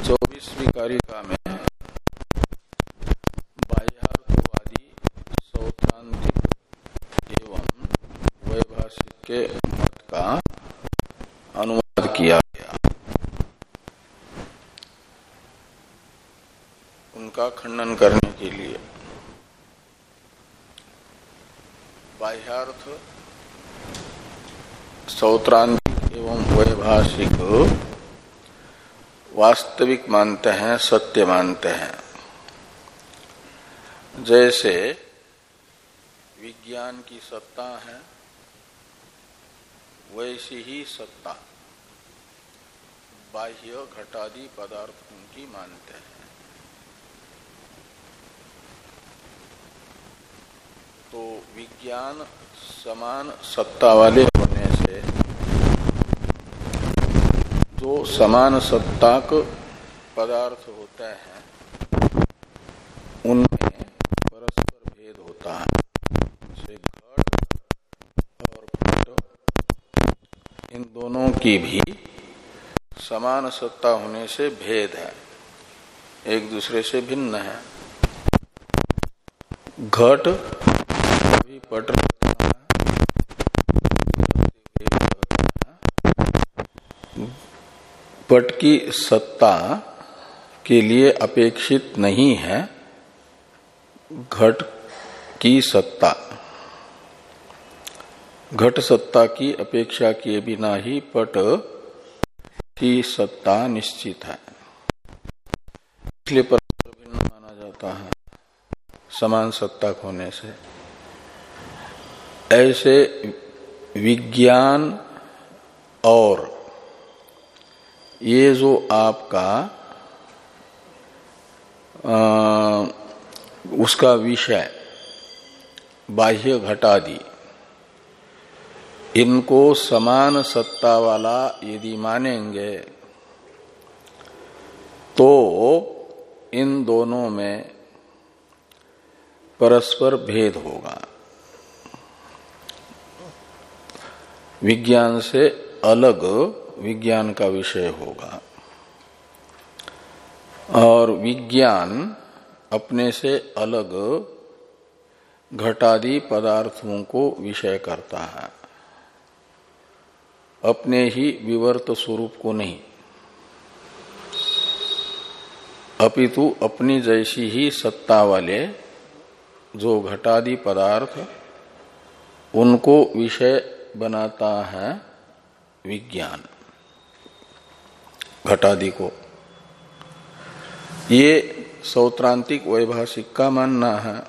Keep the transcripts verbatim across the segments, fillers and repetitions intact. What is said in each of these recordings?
चौबीसवीं कारिका में बाह्यार्थवादी सौत्रांतिक एवं वैभाषिक के मत का अनुवाद किया गया, उनका खंडन करने के लिए। बाह्यार्थ सौत्रांतिक एवं वैभाषिक वास्तविक मानते हैं, सत्य मानते हैं। जैसे विज्ञान की सत्ता है, वैसी ही सत्ता बाह्य घटादि पदार्थों की मानते हैं। तो विज्ञान समान सत्ता वाले होने से जो समान सत्ताक पदार्थ होते हैं उनमें परस्पर भेद होता है। जैसे घट और पट, इन दोनों की भी समान सत्ता होने से भेद है, एक दूसरे से भिन्न है। घट भी पट रहता है, पट की सत्ता के लिए अपेक्षित नहीं है घट की सत्ता। घट सत्ता की अपेक्षा किए बिना ही पट की सत्ता निश्चित है, इसलिए परस्पर भिन्न माना जाता है समान सत्ता होने से। ऐसे विज्ञान और ये जो आपका आ, उसका विषय बाह्य घटादि, इनको समान सत्ता वाला यदि मानेंगे तो इन दोनों में परस्पर भेद होगा, विज्ञान से अलग विज्ञान का विषय होगा। और विज्ञान अपने से अलग घटादि पदार्थों को विषय करता है, अपने ही विवर्त स्वरूप को नहीं, अपितु अपनी जैसी ही सत्ता वाले जो घटादि पदार्थ उनको विषय बनाता है विज्ञान, घटादि को। ये सौत्रांतिक वैभाषिक का मानना है।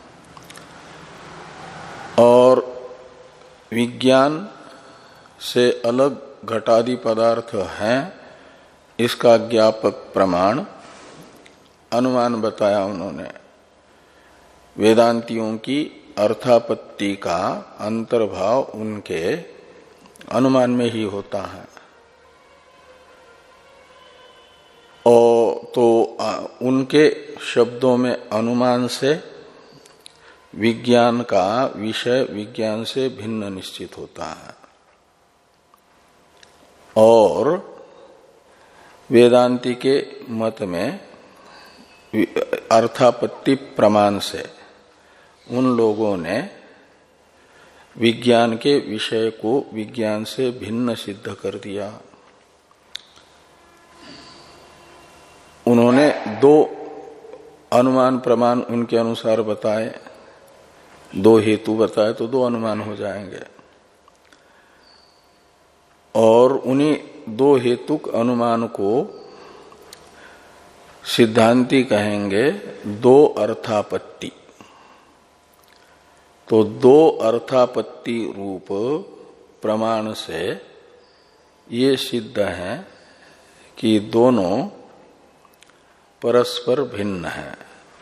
और विज्ञान से अलग घटादि पदार्थ हैं, इसका ज्ञापक प्रमाण अनुमान बताया उन्होंने। वेदांतियों की अर्थापत्ति का अंतर्भाव उनके अनुमान में ही होता है। और तो उनके शब्दों में अनुमान से विज्ञान का विषय विज्ञान से भिन्न निश्चित होता है, और वेदांति के मत में अर्थापत्ति प्रमाण से उन लोगों ने विज्ञान के विषय को विज्ञान से भिन्न सिद्ध कर दिया। उन्होंने दो अनुमान प्रमाण उनके अनुसार बताए, दो हेतु बताए तो दो अनुमान हो जाएंगे। और उन्हीं दो हेतुक अनुमान को सिद्धांती कहेंगे दो अर्थापत्ति। तो दो अर्थापत्ति रूप प्रमाण से ये सिद्ध है कि दोनों परस्पर भिन्न है,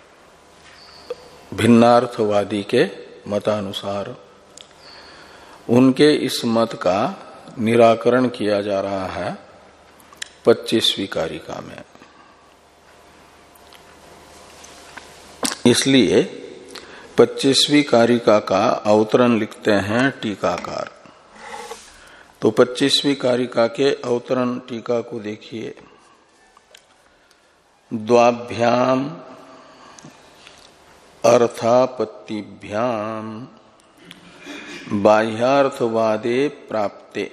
भिन्नार्थवादी के मतानुसार। उनके इस मत का निराकरण किया जा रहा है पच्चीसवीं कारिका में। इसलिए पच्चीसवीं कारिका का अवतरण लिखते हैं टीकाकार। तो पच्चीसवीं कारिका के अवतरण टीका को देखिए। द्वाभ्याम अर्थापत्तिभ्याम बाह्यार्थवादे प्राप्ते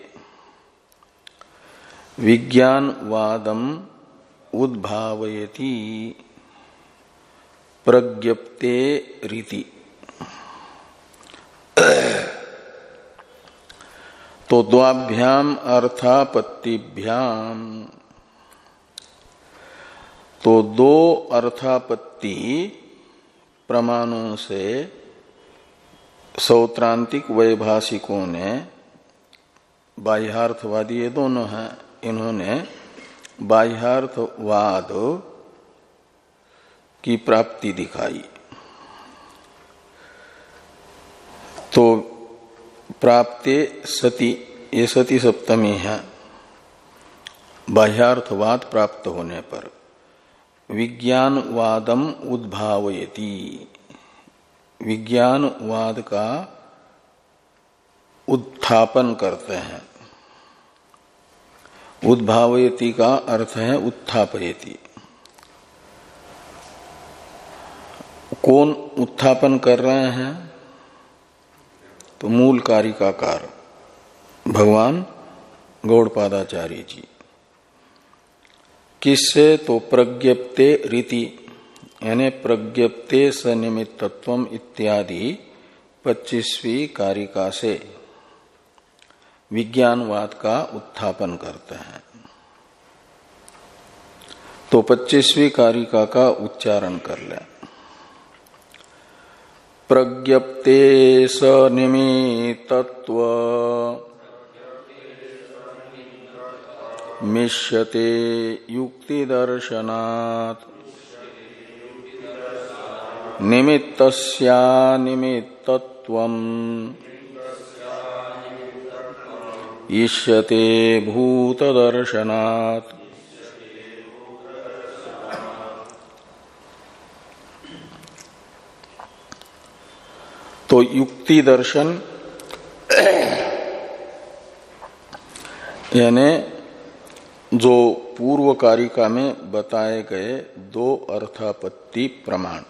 विज्ञानवादम उद्भावयति प्रज्ञप्ते रीति। तो द्वाभ्याम अर्थापत्तिभ्याम, तो दो अर्थापत्ति प्रमाणों से सौत्रांतिक वैभाषिकों ने, बाह्यार्थवादी ये दोनों हैं, इन्होंने बाह्यार्थवाद की प्राप्ति दिखाई। तो प्राप्ते सति, ये सति सप्तमी है, बाह्यार्थवाद प्राप्त होने पर विज्ञानवादम उद्भावयति, विज्ञानवाद का उत्थापन करते हैं। उद्भावयति का अर्थ है उत्थापयति। कौन उत्थापन कर रहे हैं? तो मूल कारिकाकार भगवान गौड़पादाचार्य जी। किससे? तो प्रज्ञप्ते रीति, यानी प्रज्ञप्ते सनिमित्तत्वम इत्यादि पच्चीसवीं कारिका से विज्ञानवाद का उत्थापन करते हैं। तो पच्चीसवीं कारिका का उच्चारण कर लें। प्रज्ञप्ते सनिमित्तत्व मिष्यते युक्ति दर्शनात् निमित्तस्या निमित्तत्वम् इष्यते भूत दर्शनात्। तो युक्ति दर्शन यानी जो पूर्व कारिका में बताए गए दो अर्थापत्ति प्रमाण,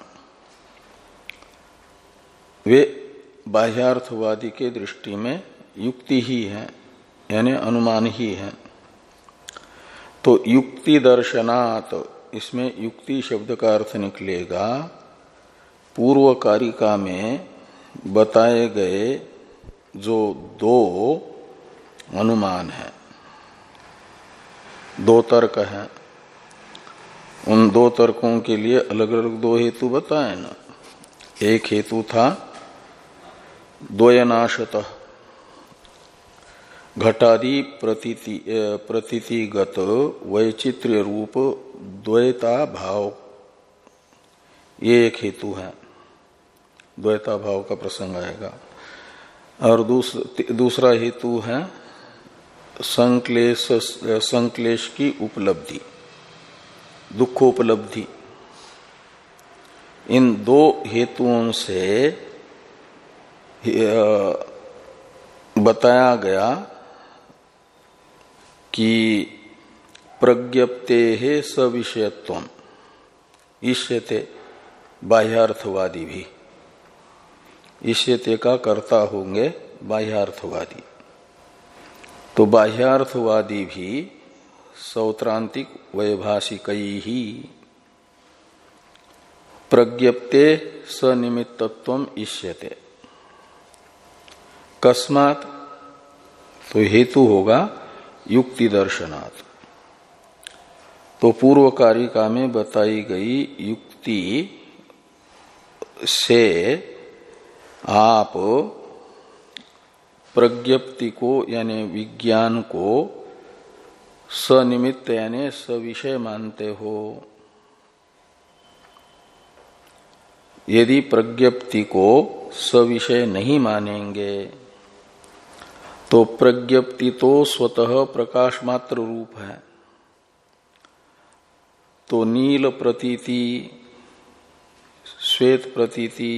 वे बाह्यार्थवादी के दृष्टि में युक्ति ही है, यानी अनुमान ही है। तो युक्ति दर्शनात्, इसमें युक्ति शब्द का अर्थ निकलेगा पूर्व कारिका में बताए गए जो दो अनुमान है, दो तर्क हैं, उन दो तर्कों के लिए अलग अलग दो हेतु बताए ना। एक हेतु था द्वयनाशतः घटादि प्रतीति प्रतीतिगत वैचित्र्य रूप द्वैता भाव, ये एक हेतु है, द्वैता भाव का प्रसंग आएगा। और दूसरा दूसरा हेतु है संक्लेश संक्लेश की उपलब्धि, दुखोपलब्धि। इन दो हेतुओं से बताया गया कि प्रज्ञप्ते है सविषयत्वम इष्यते, बाह्यार्थवादी भी इष्यते का कर्ता होंगे बाह्यार्थवादी। तो बाह्यार्थवादी भी सौत्रांतिक वैभाषिकई ही प्रज्ञप्ते सनिमित्तत्वम इष्यते। कस्मात्? तो हेतु होगा युक्ति दर्शनात्। तो पूर्व कारिका में बताई गई युक्ति से आप प्रज्ञप्ति को यानी विज्ञान को सनिमित्त यानी सविषय मानते हो। यदि प्रज्ञप्ति को सविषय नहीं मानेंगे तो प्रज्ञप्ति तो स्वतः प्रकाश मात्र रूप है। तो नील प्रतीति, श्वेत प्रतीति,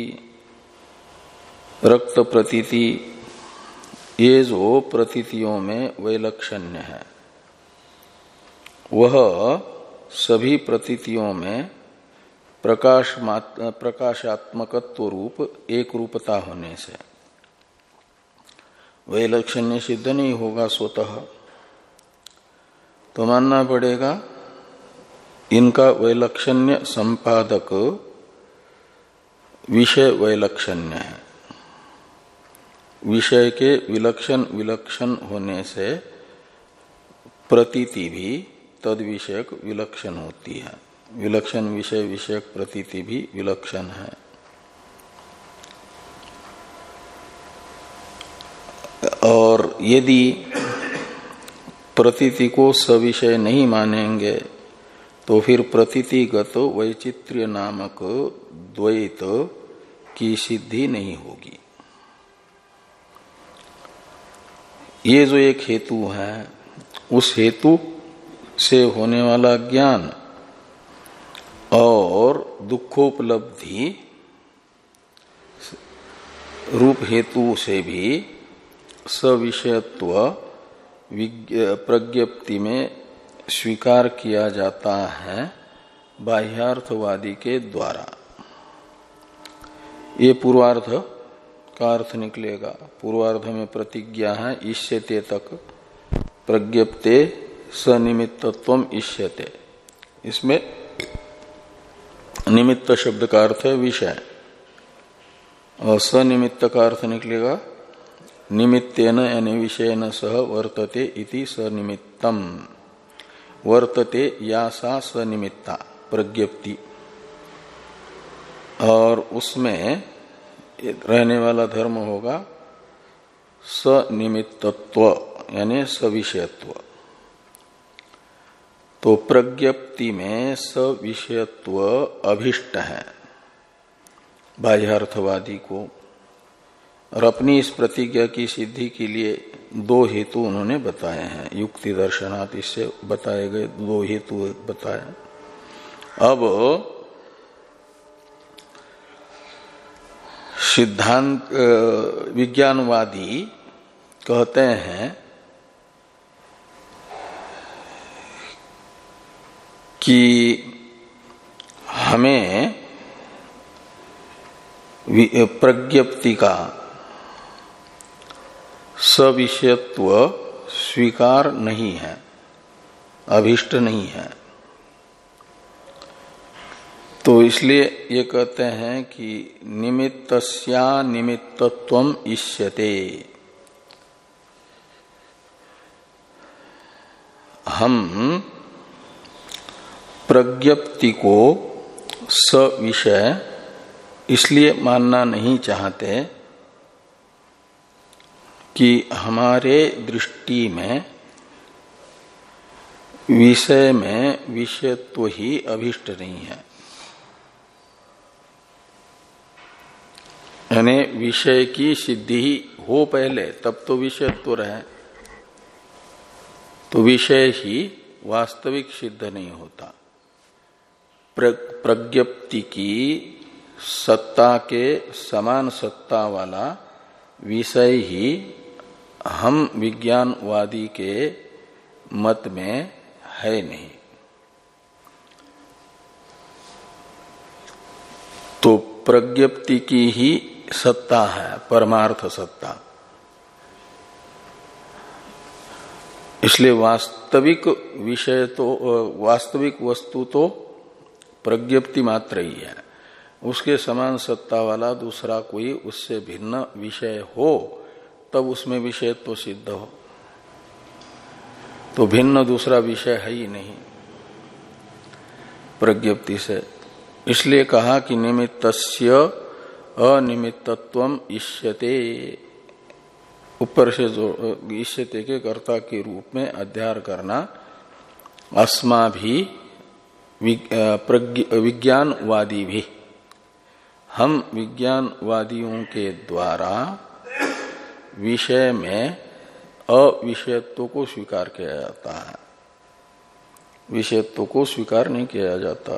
रक्त प्रतीति, ये जो प्रतीतियों में वैलक्षण्य है वह सभी प्रतीतियों में प्रकाश प्रकाशात्मकत्व रूप एक रूपता होने से वैलक्षण्य सिद्ध नहीं होगा स्वतः। तो मानना पड़ेगा इनका वैलक्षण्य संपादक विषय वैलक्षण्य है। विषय के विलक्षण विलक्षण होने से प्रतीति भी तद विषयक विलक्षण होती है। विलक्षण विषय विषयक प्रतीति भी विलक्षण है। और यदि प्रतीति को सविषय नहीं मानेंगे तो फिर प्रतीतिगत वैचित्र्य नामक द्वैत की सिद्धि नहीं होगी। ये जो एक हेतु है, उस हेतु से होने वाला ज्ञान और दुखोपलब्धि रूप हेतु से भी सविषयत्व प्रज्ञप्ति में स्वीकार किया जाता है बाह्यार्थवादी के द्वारा। ये पूर्वार्ध का अर्थ निकलेगा। पूर्वार्ध में प्रतिज्ञा है इष्यते तक, प्रज्ञप्ते सनिमित्तत्वम इष्यते। इसमें निमित्त शब्द का अर्थ है विषय और सनिमित्त का अर्थ निकलेगा निमित्तेन यानी विषयेन सह वर्तते इति सनिमित्तम। वर्तते या सा सनिमित्ता प्रज्ञप्ति, और उसमें रहने वाला धर्म होगा सनिमित्तत्व यानी सविषयत्व। तो प्रज्ञप्ति में सविषयत्व अभिष्ट है बाह्यार्थवादी को। और अपनी इस प्रतिज्ञा की सिद्धि के लिए दो हेतु उन्होंने बताए हैं। युक्ति दर्शनात् इससे बताए गए दो हेतु बताए। अब सिद्धांत विज्ञानवादी कहते हैं कि हमें प्रज्ञप्ति का सविषयत्व स्वीकार नहीं है, अभिष्ट नहीं है। तो इसलिए ये कहते हैं कि निमित्तस्या निमित्तत्वम इष्यते। हम प्रज्ञप्ति को सविषय इसलिए मानना नहीं चाहते कि हमारे दृष्टि में विषय में विषयत्व ही अभिष्ट नहीं है। यानी विषय की सिद्धि ही हो पहले, तब तो विषयत्व रहे। तो विषय ही वास्तविक सिद्ध नहीं होता। प्रज्ञप्ति की सत्ता के समान सत्ता वाला विषय ही हम विज्ञानवादी के मत में है नहीं। तो प्रज्ञप्ति की ही सत्ता है परमार्थ सत्ता। इसलिए वास्तविक विषय तो वास्तविक वस्तु तो प्रज्ञप्ति मात्र ही है। उसके समान सत्ता वाला दूसरा कोई उससे भिन्न विषय हो तब उसमें विषय तो सिद्ध हो। तो भिन्न दूसरा विषय है ही नहीं प्रज्ञप्ति से। इसलिए कहा कि निमित्तस्य अनिमित्तत्वम इष्यते। ऊपर से जो इष्यते के कर्ता के रूप में अध्यार करना अस्मा भी विज्ञानवादी भी, हम विज्ञानवादियों के द्वारा विषय में अविषयत्व को स्वीकार किया जाता है, विषयत्व को स्वीकार नहीं किया जाता।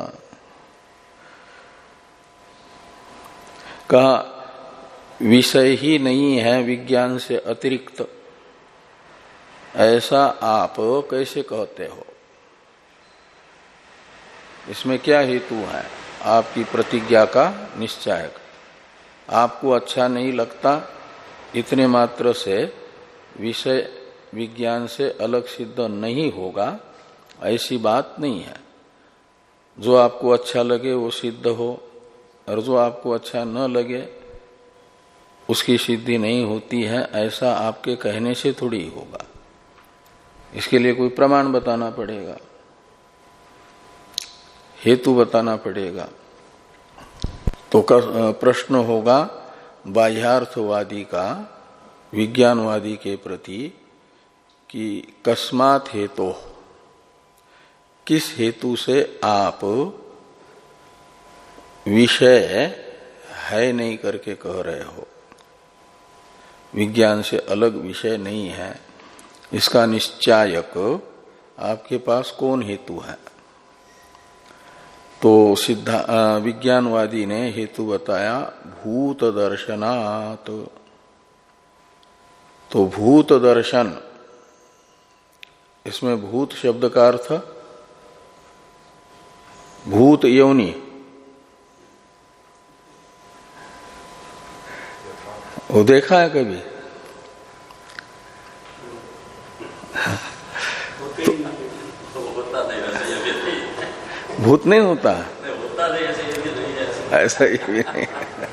कहा विषय ही नहीं है विज्ञान से अतिरिक्त, ऐसा आप कैसे कहते हो? इसमें क्या हेतु है? आपकी प्रतिज्ञा का निश्चायक। आपको अच्छा नहीं लगता इतने मात्र से विषय विज्ञान से अलग सिद्ध नहीं होगा, ऐसी बात नहीं है। जो आपको अच्छा लगे वो सिद्ध हो, और जो आपको अच्छा न लगे उसकी सिद्धि नहीं होती है, ऐसा आपके कहने से थोड़ी होगा। इसके लिए कोई प्रमाण बताना पड़ेगा, हेतु बताना पड़ेगा। तो प्रश्न होगा बाह्यार्थवादी का विज्ञानवादी के प्रति कि कस्मात् हेतु, किस हेतु से आप विषय है नहीं करके कह रहे हो, विज्ञान से अलग विषय नहीं है, इसका निश्चायक आपके पास कौन हेतु है? तो सिद्धा विज्ञानवादी ने हेतु बताया भूत दर्शनात्। तो भूत दर्शन, इसमें भूत शब्द का अर्थ भूत योनि, वो देखा है कभी? भूत नहीं होता, ऐसा ही भी नहीं।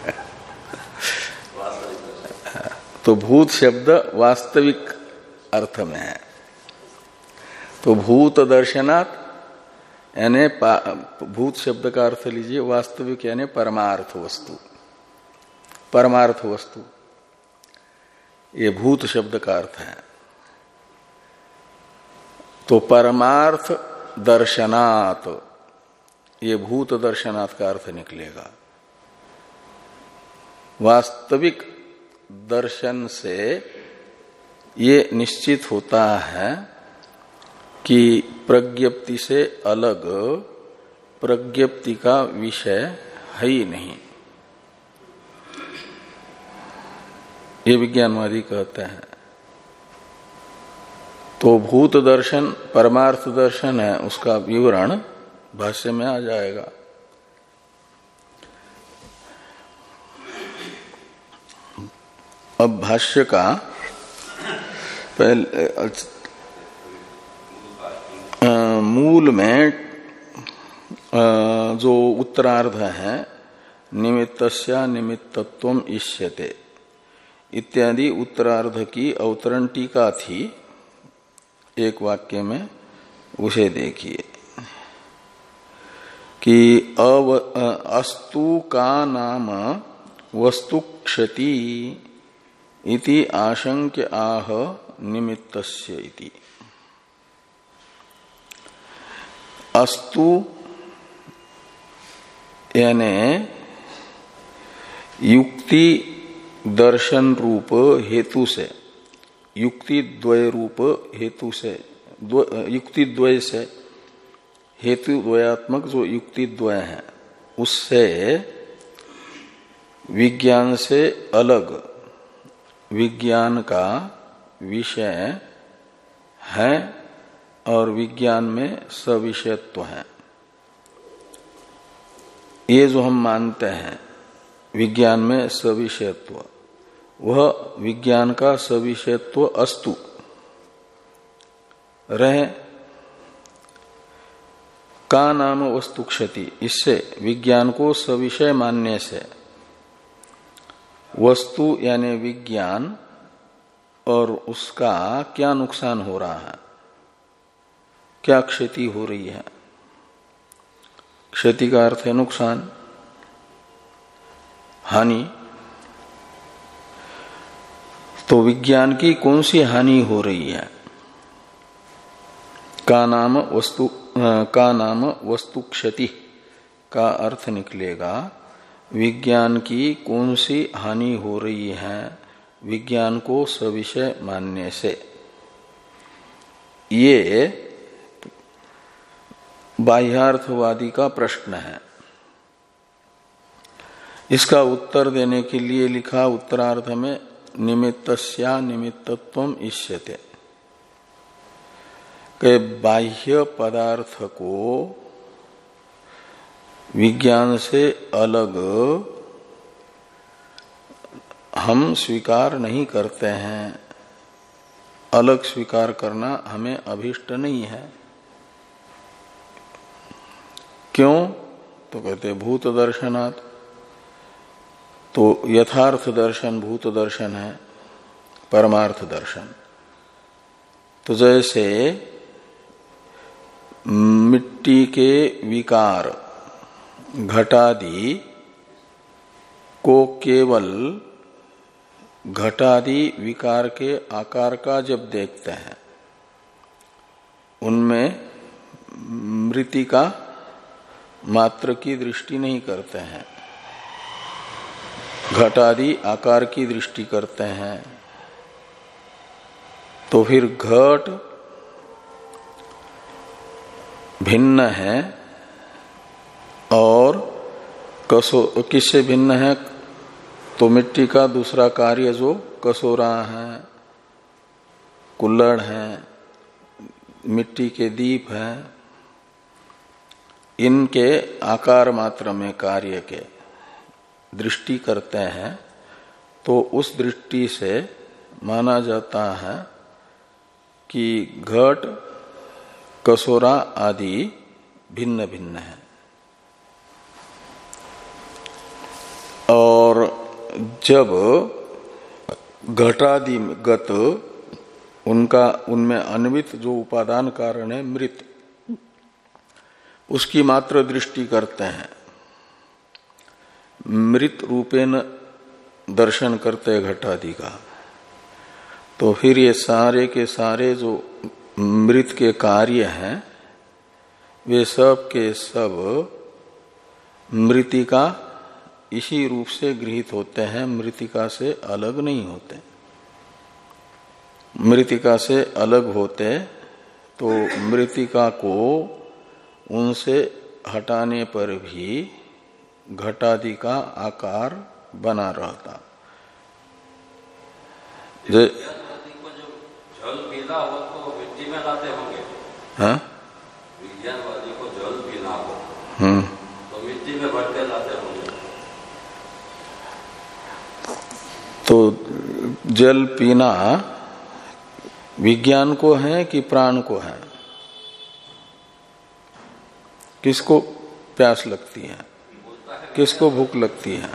तो भूत शब्द वास्तविक अर्थ में है। तो भूत दर्शनात् यानी भूत शब्द का अर्थ लीजिए वास्तविक यानी परमार्थ वस्तु, परमार्थ वस्तु, ये भूत शब्द का अर्थ है। तो परमार्थ दर्शनात्, ये भूत दर्शनात् का अर्थ निकलेगा। वास्तविक दर्शन से ये निश्चित होता है कि प्रज्ञप्ति से अलग प्रज्ञप्ति का विषय है ही नहीं, ये विज्ञानवादी कहते हैं। तो भूत दर्शन परमार्थ दर्शन है, उसका विवरण भाष्य में आ जाएगा। अब भाष्य का पहले आ, मूल में आ, जो उत्तरार्ध है निमित्तस्या निमित्तत्वम् इष्यते इत्यादि उत्तरार्ध की अवतरण टीका थी एक वाक्य में, उसे देखिए कि अव अस्तु का नाम वस्तु क्षति इति आशंक्य आह निमित्तस्य इति। अस्तु यानी युक्ति दर्शन रूप हेतु से, युक्ति द्वय रूप हेतु से, युक्ति द्वय से, हेतु द्वयात्मक जो युक्ति द्वय है उससे विज्ञान से अलग विज्ञान का विषय है और विज्ञान में सविषयत्व है। ये जो हम मानते हैं विज्ञान में सविषयत्व, वह विज्ञान का सविषयत्व अस्तु रहे। का नाम वस्तु क्षति, इससे विज्ञान को सविषय मानने से वस्तु यानी विज्ञान और उसका क्या नुकसान हो रहा है, क्या क्षति हो रही है। क्षति का अर्थ है नुकसान, हानि। तो विज्ञान की कौन सी हानि हो रही है? का नाम वस्तु का नाम वस्तु क्षति का अर्थ निकलेगा विज्ञान की कौन सी हानि हो रही है विज्ञान को सविषय मानने से। ये बाह्यार्थवादी का प्रश्न है। इसका उत्तर देने के लिए लिखा उत्तरार्ध में निमित्तस्या निमित्तत्वम् इष्यते, के बाह्य पदार्थ को विज्ञान से अलग हम स्वीकार नहीं करते हैं, अलग स्वीकार करना हमें अभीष्ट नहीं है। क्यों? तो कहते भूत दर्शनात्, तो यथार्थ दर्शन भूत दर्शन है, परमार्थ दर्शन। तो जैसे मिट्टी के विकार घटादि को केवल घटादि विकार के आकार का जब देखते हैं, उनमें मृत्तिका मात्र की दृष्टि नहीं करते हैं, घटादि आकार की दृष्टि करते हैं, तो फिर घट भिन्न है और कसो किससे भिन्न है? तो मिट्टी का दूसरा कार्य जो कसोरा है, कुल्हड़ है, मिट्टी के दीप है, इनके आकार मात्र में कार्य के दृष्टि करते हैं, तो उस दृष्टि से माना जाता है कि घट कसोरा आदि भिन्न भिन्न है। और जब घटादिगत उनका उनमें अन्वित जो उपादान कारण है मृत, उसकी मात्र दृष्टि करते हैं, मृत रूपेण दर्शन करते हैं घटादि का, तो फिर ये सारे के सारे जो मृत के कार्य हैं वे सब के सब मृत्तिका इसी रूप से गृहीत होते हैं, मृत्तिका से अलग नहीं होते। मृत्तिका से अलग होते तो मृत्तिका को उनसे हटाने पर भी घटादि का आकार बना रहता। जे जल पीना हो तो मिट्टी में लाते होंगे। हाँ? विज्ञानवादी को जल पीना हो हम्म तो मिट्टी में भर के लाते होंगे। तो जल पीना विज्ञान को है कि प्राण को है? किसको प्यास लगती है, किसको भूख लगती है?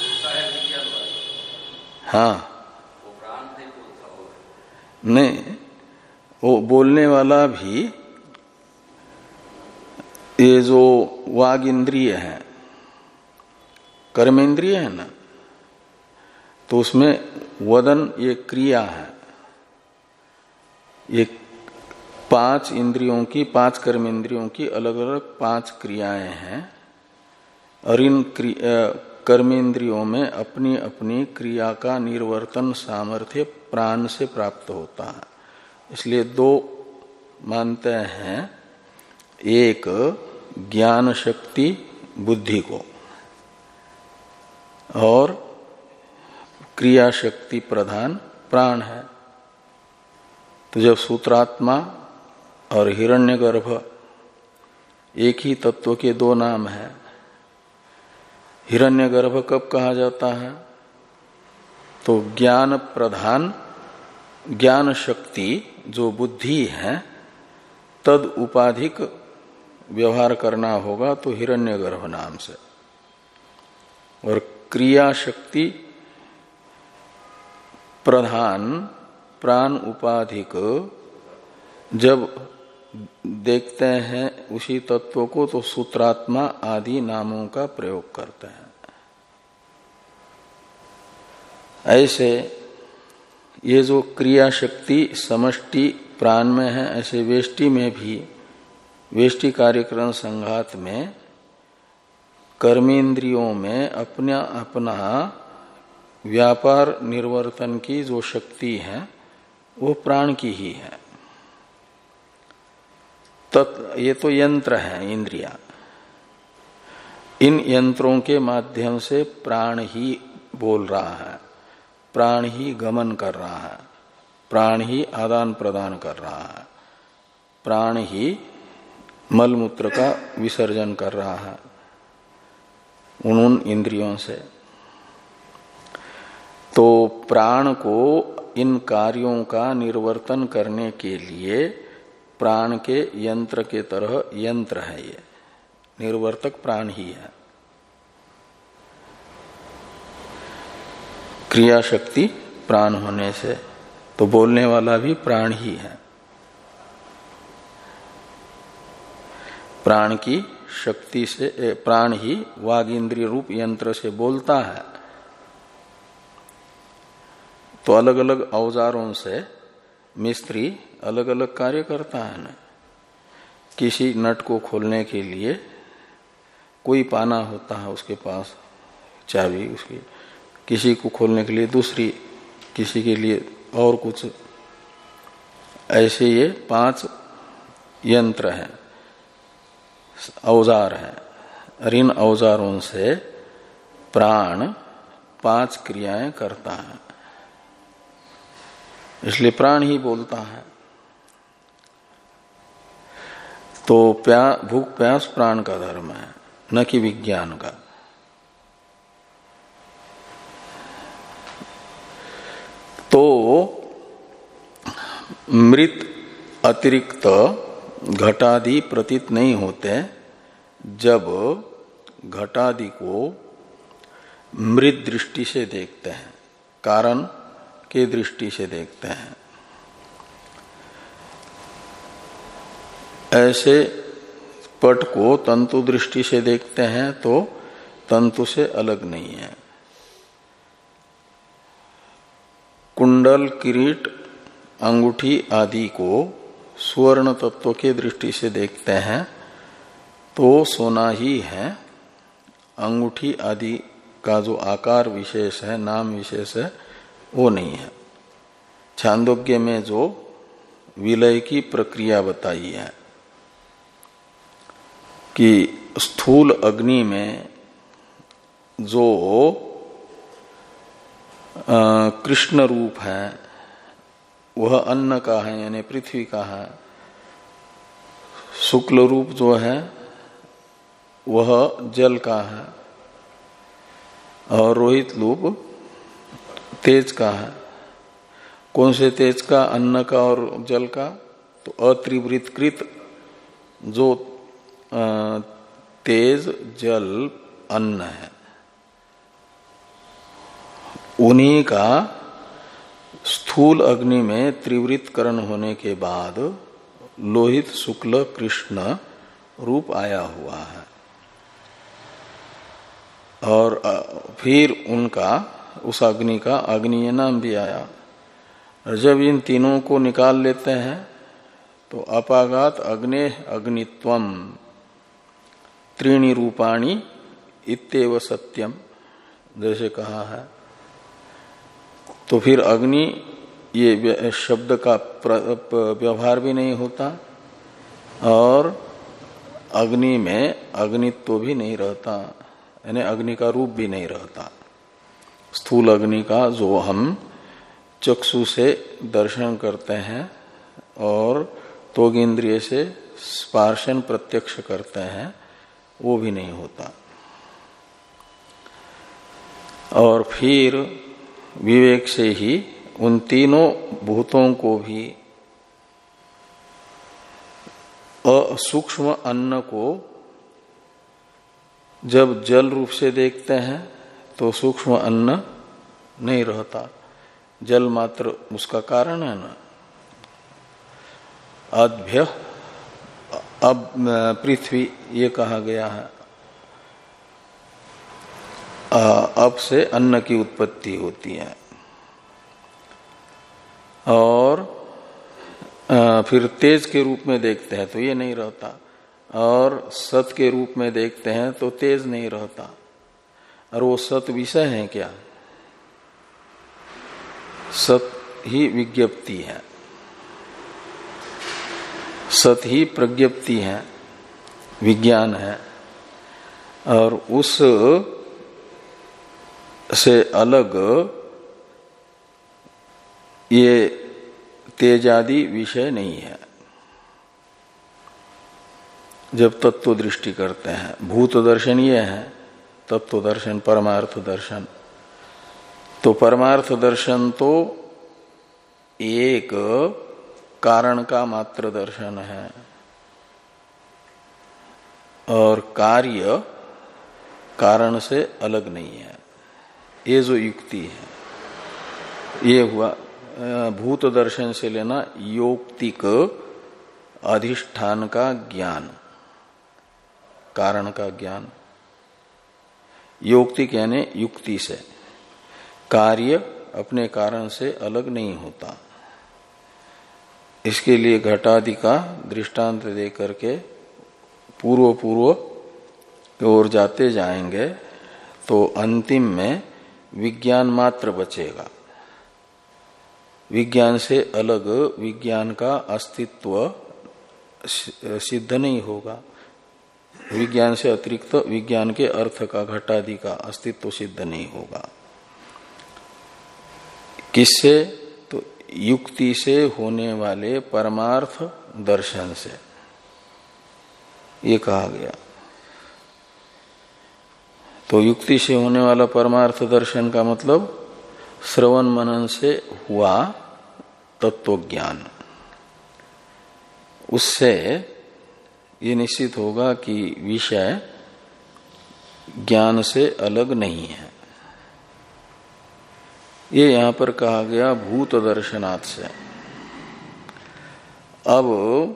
हाँ, नहीं, वो बोलने वाला भी ये जो वाग इंद्रिय है, कर्मेंद्रिय है ना, तो उसमें वदन ये क्रिया है। ये पांच इंद्रियों की, पांच कर्मेंद्रियों की अलग अलग पांच क्रियाएं हैं, और इन कर्मेंद्रियों में अपनी अपनी क्रिया का निर्वर्तन सामर्थ्य प्राण से प्राप्त होता है। इसलिए दो मानते हैं, एक ज्ञान शक्ति बुद्धि को और क्रिया शक्ति प्रधान प्राण है। तो जब सूत्रात्मा और हिरण्यगर्भ एक ही तत्व के दो नाम हैं, हिरण्यगर्भ कब कहा जाता है? तो ज्ञान प्रधान ज्ञान शक्ति जो बुद्धि है तद उपाधिक व्यवहार करना होगा तो हिरण्यगर्भ नाम से, और क्रिया शक्ति प्रधान प्राण उपाधिक जब देखते हैं उसी तत्व को तो सूत्रात्मा आदि नामों का प्रयोग करते हैं। ऐसे ये जो क्रिया शक्ति समष्टि प्राण में है, ऐसे वेष्टि में भी, वेष्टि कार्यक्रम संघात में कर्मेंद्रियों में अपना अपना व्यापार निर्वर्तन की जो शक्ति है वो प्राण की ही है। तत् ये तो यंत्र है, इंद्रिया, इन यंत्रों के माध्यम से प्राण ही बोल रहा है, प्राण ही गमन कर रहा है, प्राण ही आदान प्रदान कर रहा है, प्राण ही मलमूत्र का विसर्जन कर रहा है। उन उन इंद्रियों से। तो प्राण को इन कार्यों का निर्वर्तन करने के लिए प्राण के यंत्र के तरह यंत्र है, ये निर्वर्तक प्राण ही है। क्रिया शक्ति प्राण होने से तो बोलने वाला भी प्राण ही है। प्राण की शक्ति से प्राण ही वाग इंद्रिय रूप यंत्र से बोलता है। तो अलग अलग औजारों से मिस्त्री अलग अलग कार्य करता है ना। किसी नट को खोलने के लिए कोई पाना होता है उसके पास चाबी उसकी, किसी को खोलने के लिए दूसरी, किसी के लिए और कुछ। ऐसे ये पांच यंत्र हैं, औजार हैं। और इन औजारों से प्राण पांच क्रियाएं करता है, इसलिए प्राण ही बोलता है। तो प्या भूख प्यास प्राण का धर्म है, न कि विज्ञान का। तो मृत अतिरिक्त घटादि प्रतीत नहीं होते जब घटादि को मृत दृष्टि से देखते हैं, कारण के दृष्टि से देखते हैं। ऐसे पट को तंतु दृष्टि से देखते हैं तो तंतु से अलग नहीं है। कुंडल किरीट अंगूठी आदि को स्वर्ण तत्व के दृष्टि से देखते हैं तो सोना ही है। अंगूठी आदि का जो आकार विशेष है, नाम विशेष है, वो नहीं है। छांदोग्य में जो विलय की प्रक्रिया बताई है कि स्थूल अग्नि में जो कृष्ण रूप है वह अन्न का है, यानी पृथ्वी का है। शुक्ल रूप जो है वह जल का है और रोहित रूप तेज का है। कौन से तेज का? अन्न का और जल का। तो अत्रिवृतकृत जो तेज जल अन्न है उन्हीं का स्थूल अग्नि में त्रिवृतकरण होने के बाद लोहित शुक्ल कृष्ण रूप आया हुआ है। और फिर उनका उस अग्नि का अग्निय नाम भी आया। और जब इन तीनों को निकाल लेते हैं तो अपागात अग्ने अग्नित्वम त्रीणि रूपाणि इत्येव सत्यम जैसे कहा है। तो फिर अग्नि ये शब्द का व्यवहार भी नहीं होता और अग्नि में अग्नित्व भी नहीं रहता, यानी अग्नि का रूप भी नहीं रहता। स्थूल अग्नि का जो हम चक्षु से दर्शन करते हैं और त्वग इंद्रिय से स्पर्शन प्रत्यक्ष करते हैं वो भी नहीं होता। और फिर विवेक से ही उन तीनों भूतों को भी असूक्ष्म अन्न को जब जल रूप से देखते हैं तो सूक्ष्म अन्न नहीं रहता, जल मात्र उसका कारण है ना। अद्भ्य अब पृथ्वी ये कहा गया है। अब से अन्न की उत्पत्ति होती है और फिर तेज के रूप में देखते हैं तो ये नहीं रहता और सत के रूप में देखते हैं तो तेज नहीं रहता। और वो सत विषय है क्या? सत ही विज्ञप्ति है, सत ही प्रज्ञप्ति है, विज्ञान है। और उस से अलग ये तेजादि विषय नहीं है। जब तत्व दृष्टि करते हैं, भूत दर्शन ये है, तत्व दर्शन, परमार्थ दर्शन। तो परमार्थ दर्शन तो एक कारण का मात्र दर्शन है और कार्य कारण से अलग नहीं है। ये जो युक्ति है ये हुआ भूत दर्शन से लेना योक्तिक अधिष्ठान का ज्ञान, कारण का ज्ञान। योक्तिक यानी युक्ति से, कार्य अपने कारण से अलग नहीं होता। इसके लिए घटादि का दृष्टांत दे करके पूर्व पूर्व की ओर जाते जाएंगे तो अंतिम में विज्ञान मात्र बचेगा। विज्ञान से अलग विज्ञान का अस्तित्व सिद्ध नहीं होगा। विज्ञान से अतिरिक्त विज्ञान के अर्थ का, घटादि का अस्तित्व सिद्ध नहीं होगा। किससे? तो युक्ति से होने वाले परमार्थ दर्शन से, ये कहा गया। तो युक्ति से होने वाला परमार्थ दर्शन का मतलब श्रवण मनन से हुआ तत्व ज्ञान। उससे ये निश्चित होगा कि विषय ज्ञान से अलग नहीं है। ये यहां पर कहा गया भूत दर्शनात् से। अब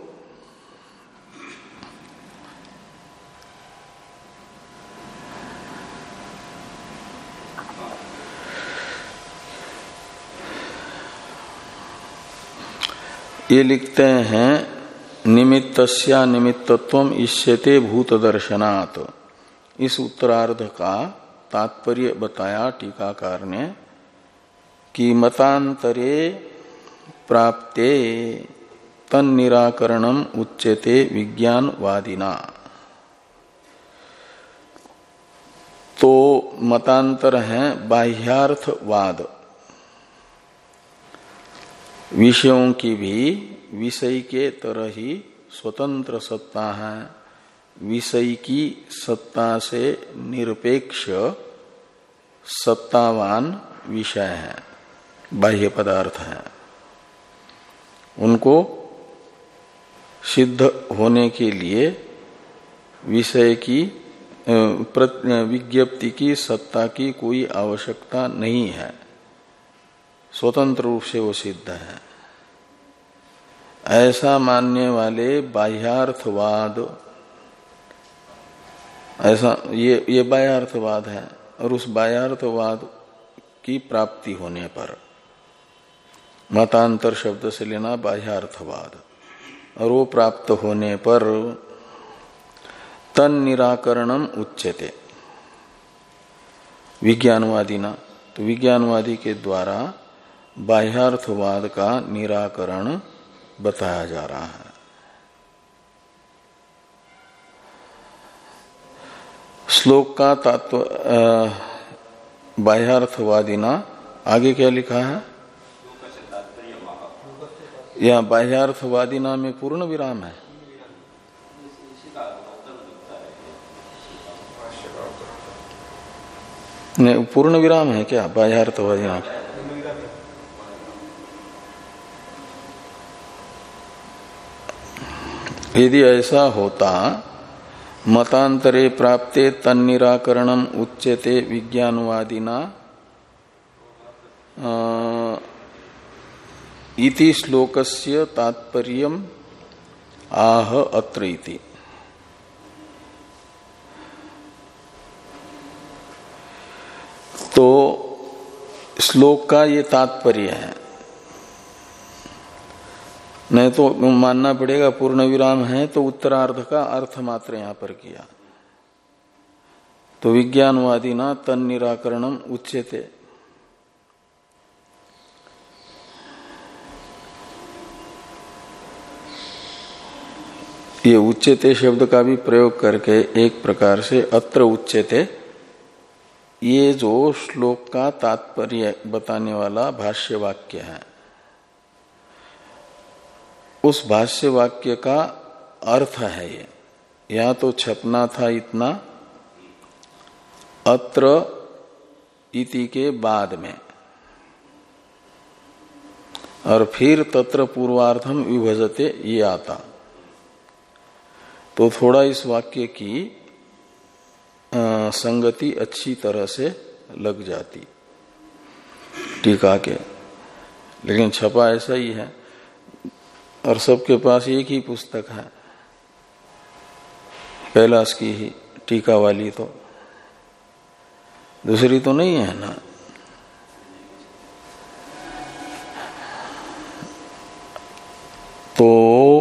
ये लिखते हैं निमित्तस्या निमित्तत्वम इष्यते भूत दर्शनात्। इस उत्तरार्ध का तात्पर्य बताया टीकाकार ने कि मतांतरे प्राप्ते तन्निराकरणम उच्यते विज्ञानवादिना। तो मतांतर है बाह्यार्थवाद, विषयों की भी विषय के तरह ही स्वतंत्र सत्ता है, विषय की सत्ता से निरपेक्ष सत्तावान विषय है, बाह्य पदार्थ है। उनको सिद्ध होने के लिए विषय की विज्ञप्ति की सत्ता की कोई आवश्यकता नहीं है, स्वतंत्र रूप से वो सिद्ध है। ऐसा मानने वाले बाह्यार्थवाद, ऐसा ये ये बाह्यार्थवाद है। और उस बाह्यार्थवाद की प्राप्ति होने पर, मतांतर शब्द से लेना बाह्यार्थवाद, और वो प्राप्त होने पर तन निराकरणम उच्यते विज्ञानवादिना। तो विज्ञानवादी के द्वारा बाह्यार्थवाद का निराकरण बताया जा रहा है। श्लोक का तत्व बाह्यार्थवादिना, आगे क्या लिखा है? यहाँ बाह्यार्थवादिना में पूर्ण विराम है। नहीं, पूर्ण विराम है क्या बाह्यार्थवादिना? यदि ऐसा होता मतांतरे प्राप्ते तन्निराकरणम उच्यते विज्ञानवादिना इति श्लोकस्य तात्पर्यम आह अत्र इति। तो श्लोक का ये तात्पर्य है, नहीं तो मानना पड़ेगा पूर्ण विराम है तो उत्तरार्ध का अर्थ मात्र यहां पर किया। तो विज्ञानवादिना तन निराकरणम उच्यते, ये उच्यते शब्द का भी प्रयोग करके एक प्रकार से अत्र उच्यते, ये जो श्लोक का तात्पर्य बताने वाला भाष्य वाक्य है, उस भाष्य वाक्य का अर्थ है ये। या तो छपना था इतना अत्र इति के बाद में और फिर तत्र पूर्वार्थम विभजते ये आता, तो थोड़ा इस वाक्य की आ, संगति अच्छी तरह से लग जाती टीका के। लेकिन छपा ऐसा ही है और सबके पास एक ही पुस्तक है, कैलाश की ही टीका वाली, तो दूसरी तो नहीं है ना। तो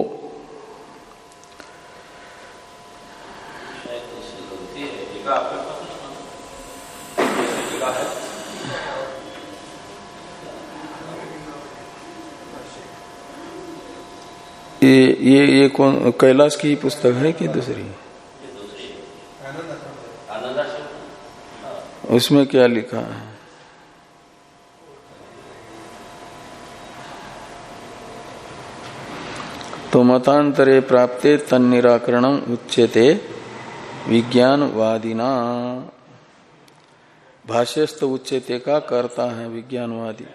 ये ये ये कौन कैलाश की पुस्तक है कि दूसरी? उसमें क्या लिखा है? तो मतांतरे प्राप्ते तन्निराकरणम उच्यते विज्ञानवादिना। भाष्यस्थ उच्यते का करता है विज्ञानवादी।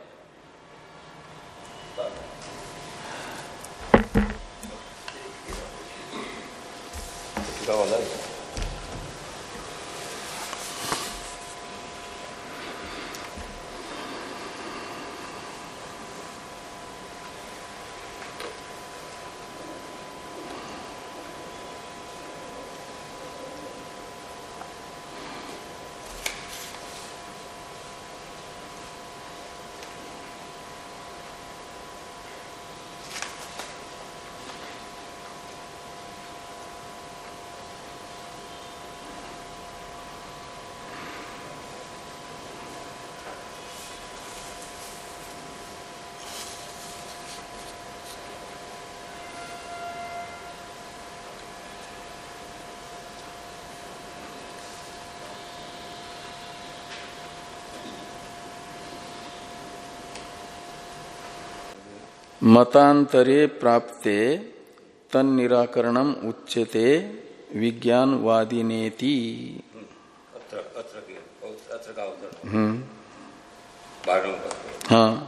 मतांतरे प्राप्ते तन्निराकरणम उच्यते विज्ञानवादिनेति। हम्म हाँ,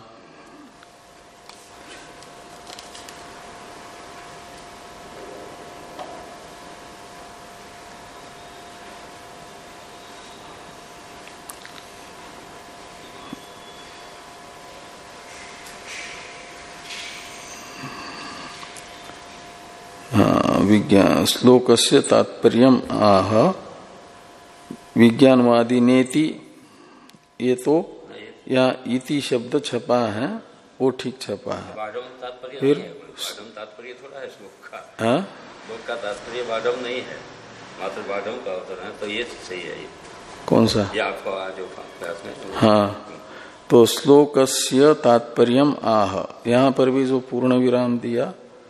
विज्ञान श्लोकस्य तात्पर्यम आह विज्ञानवादिनेति। ये तो यहाँ इति शब्द छपा है, वो ठीक छपा है। फिर तात्पर्य थोड़ा है श्लोक का। हाँ, श्लोक का तात्पर्य बाढ़म नहीं है, मात्र बाढ़म का अवतरण है, तो ये सही है। ये कौन सा? ये आपका जो हाँ, तो श्लोकस्य तात्पर्यम आह, यहाँ पर भी जो पूर्ण विराम दिया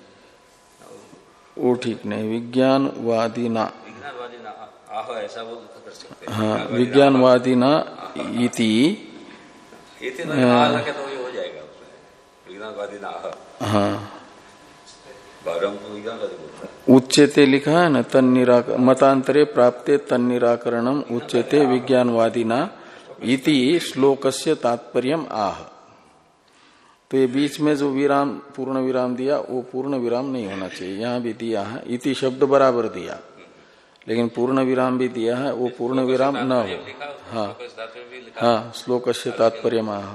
वो ठीक नहीं। विज्ञानवादिना, विज्ञानवादिना आह ऐसा बोल कर सकते हैं। हाँ, विज्ञानवादिना इति इति तो ये हो जाएगा उसमें। विज्ञानवादिना आह, हाँ, बारम को विज्ञानवादी बोलता है। उच्यते लिखा है ना, तन्निराक मतांतरे प्राप्ते तन्निराकरणम उच्यते विज्ञानवादिना इति श्लोकस्य तात्पर्यम आह। तो ये बीच में जो विराम पूर्ण विराम दिया वो पूर्ण विराम नहीं होना चाहिए। यहाँ भी दिया है इति शब्द बराबर दिया, लेकिन पूर्ण विराम भी दिया है, वो पूर्ण विराम न हो। हाँ हाँ, श्लोकस्य तात्पर्यम आह।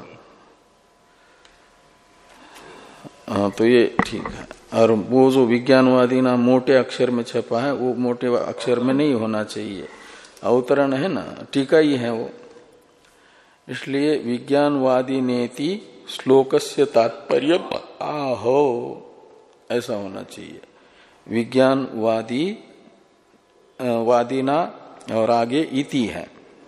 हाँ, तो ये ठीक है। और वो जो विज्ञानवादी ना मोटे अक्षर में छपा है, वो मोटे अक्षर में नहीं होना चाहिए। अवतरण है ना, टीका ही है वो। इसलिए विज्ञानवादी नेति श्लोकस्य तात्पर्य आहो ऐसा होना चाहिए। विज्ञानवादी वादिना और आगे इति है,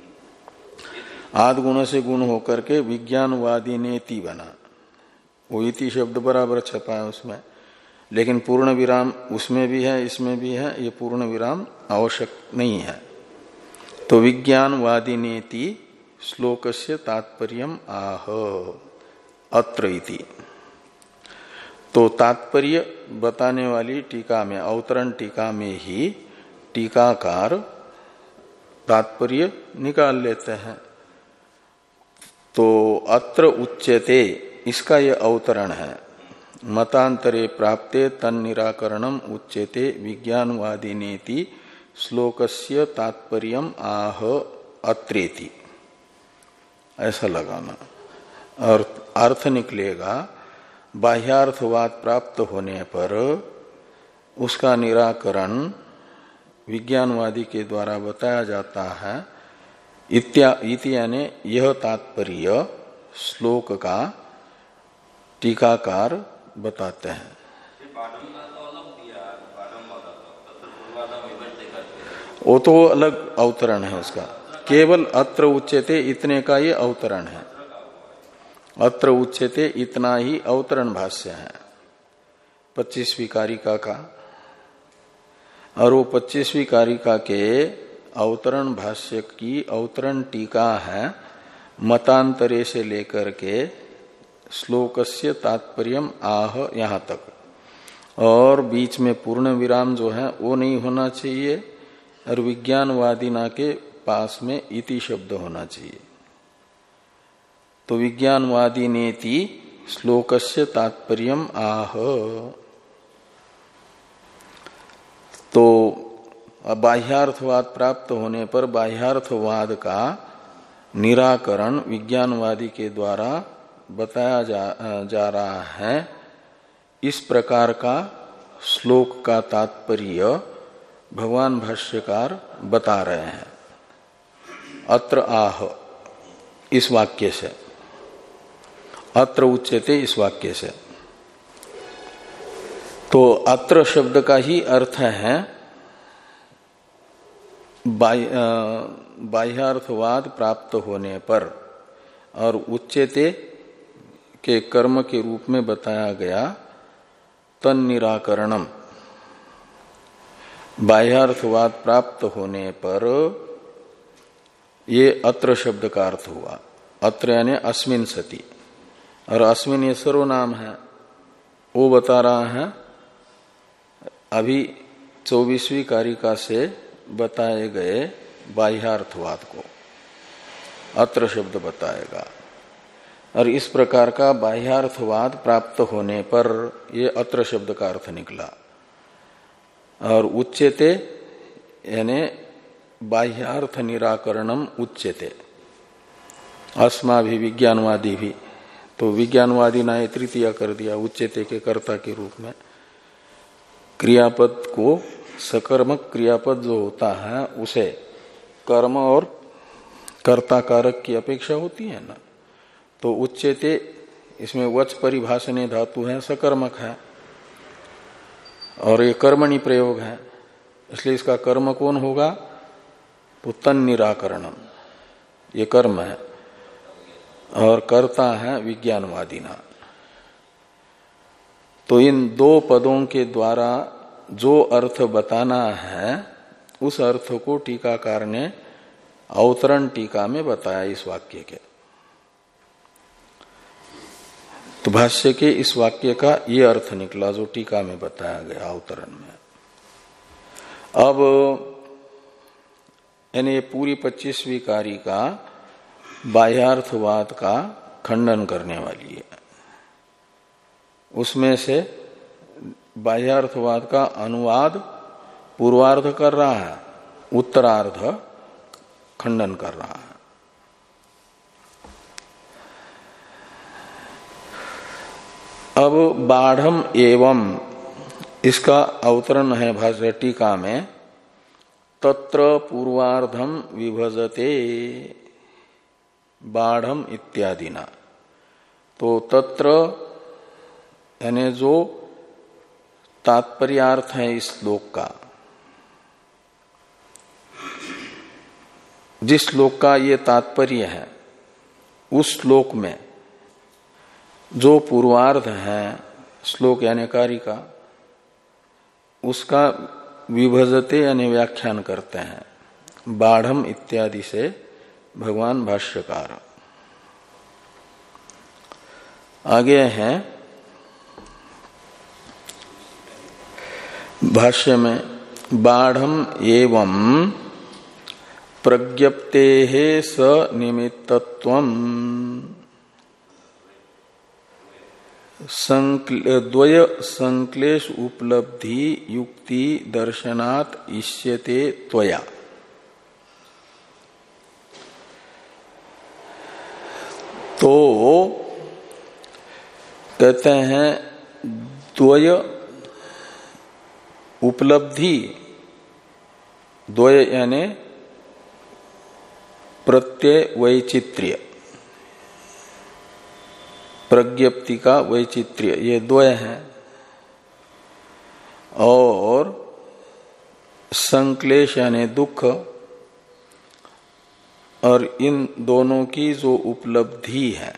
आद गुण से गुण होकर के विज्ञानवादी नेति बना। वो इति शब्द बराबर छपा है उसमें, लेकिन पूर्ण विराम उसमें भी है इसमें भी है, ये पूर्ण विराम आवश्यक नहीं है। तो विज्ञानवादिनेति श्लोकस्य तात्पर्यम आह अत्र इति। तो तात्पर्य बताने वाली टीका में, अवतरण टीका में ही टीकाकार तात्पर्य निकाल लेते हैं। तो अत्र उच्यते इसका ये अवतरण है। मतांतरे प्राप्ते तन्निराकरणम उच्यते विज्ञानवादिनेति श्लोकस्य तात्पर्यम आह अत्रेति, ऐसा लगाना। और अर्थ निकलेगा बाह्यार्थवाद प्राप्त होने पर उसका निराकरण विज्ञानवादी के द्वारा बताया जाता है। इत्या इति यानी यह तात्पर्य श्लोक का टीकाकार बताते हैं। वो तो अलग अवतरण है उसका, केवल अत्र उच्यते इतने का ये अवतरण है। अत्र उच्यते इतना ही अवतरण भाष्य है पच्चीसवीं कारिका का। और वो पच्चीसवीं कारिका के अवतरण भाष्य की अवतरण टीका है मतांतरे से लेकर के श्लोकस्य तात्पर्यम आह यहां तक। और बीच में पूर्ण विराम जो है वो नहीं होना चाहिए, और विज्ञानवादिना के पास में इति शब्द होना चाहिए। तो विज्ञानवादिनेति श्लोकस्य तात्पर्यम आह। तो बाह्यार्थवाद प्राप्त होने पर बाह्यार्थवाद का निराकरण विज्ञानवादी के द्वारा बताया जा, जा रहा है। इस प्रकार का श्लोक का तात्पर्य भगवान भाष्यकार बता रहे हैं अत्र आह इस वाक्य से, अत्र उच्यते इस वाक्य से। तो अत्र शब्द का ही अर्थ है बाह्यार्थवाद प्राप्त होने पर, और उच्यते के कर्म के रूप में बताया गया तन्निराकरणम। बाह्यार्थवाद प्राप्त होने पर ये अत्र शब्द का अर्थ हुआ। अत्र यानी अस्मिन सति, और अस्मिन ये सर्वनाम है। वो बता रहा है अभी चौबीसवीं कारिका से बताए गए बाह्यार्थवाद को अत्र शब्द बताएगा। और इस प्रकार का बाह्यार्थवाद प्राप्त होने पर ये अत्र शब्द का अर्थ निकला। और उच्यते यानी बाह्यार्थ निराकरणम उच्यते अस्माभि विज्ञानवादी भी। तो विज्ञानवादी ना तृतीया कर दिया उच्यते के कर्ता के रूप में। क्रियापद को सकर्मक क्रियापद जो होता है उसे कर्म और कर्ता कारक की अपेक्षा होती है ना। तो उच्यते इसमें वच परिभाषणे धातु है, सकर्मक है, और ये कर्मणि प्रयोग है, इसलिए इसका कर्म कौन होगा? तो तन निराकरणम, ये कर्म है, और कर्ता है विज्ञानवादिना। तो इन दो पदों के द्वारा जो अर्थ बताना है उस अर्थ को टीकाकार ने अवतरण टीका में बताया इस वाक्य के। तो भाष्य के इस वाक्य का ये अर्थ निकला जो टीका में बताया गया अवतरण में। अब यानी पूरी पच्चीसवीं कारिका बाह्यार्थवाद का खंडन करने वाली है। उसमें से बाह्यार्थवाद का अनुवाद पूर्वार्ध कर रहा है, उत्तरार्ध खंडन कर रहा है। अब बाढ़म एवं इसका अवतरण है भाष्य टीका में, तत्र पूर्वार्धम विभजते बाढ़म इत्यादि ना। तो तत्र यानी जो तात्पर्यार्थ है इस श्लोक का, जिस श्लोक का ये तात्पर्य है उस श्लोक में जो पूर्वार्ध है श्लोक यानी कारिका, उसका विभजते यानी व्याख्यान करते हैं बाढ़म इत्यादि से भगवान भाष्यकार। आगे हैं भाष्य में बाढ़म एवं प्रज्ञप्तेः स निमित्तत्वम् द्वय संक्लेश उपलब्धि युक्ति दर्शनात् इष्यते त्वया। तो कहते हैं द्वय उपलब्धि, द्वय यानी प्रत्यय वैचित्र्य, प्रज्ञप्ति का वैचित्र्य, ये द्वय है। और संक्लेश यानी दुख, और इन दोनों की जो उपलब्धि है,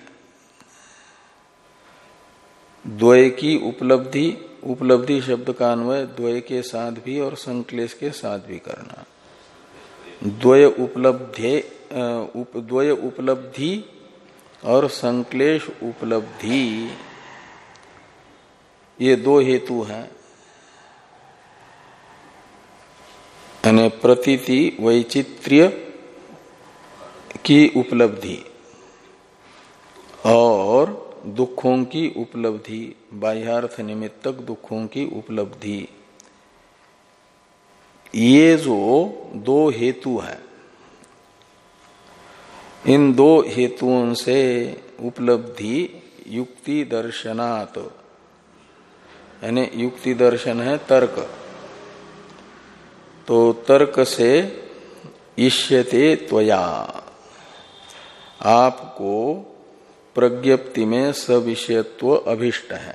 द्वय की उपलब्धि, उपलब्धि शब्द का अन्वय द्वय के साथ भी और संक्लेश के साथ भी करना। द्वय उपलब्धि, उप, द्वय उपलब्धि और संक्लेश उपलब्धि, ये दो हेतु हैं। यानी प्रतीति वैचित्र्य की उपलब्धि और दुखों की उपलब्धि, बाह्यार्थ निमित्तक दुखों की उपलब्धि, ये जो दो हेतु हैं, इन दो हेतुओं से उपलब्धि युक्ति दर्शनात्, यानी युक्ति दर्शन है तर्क, तो तर्क से इष्यते त्वया, आपको प्रज्ञप्ति में सविषयत्व अभिष्ट है।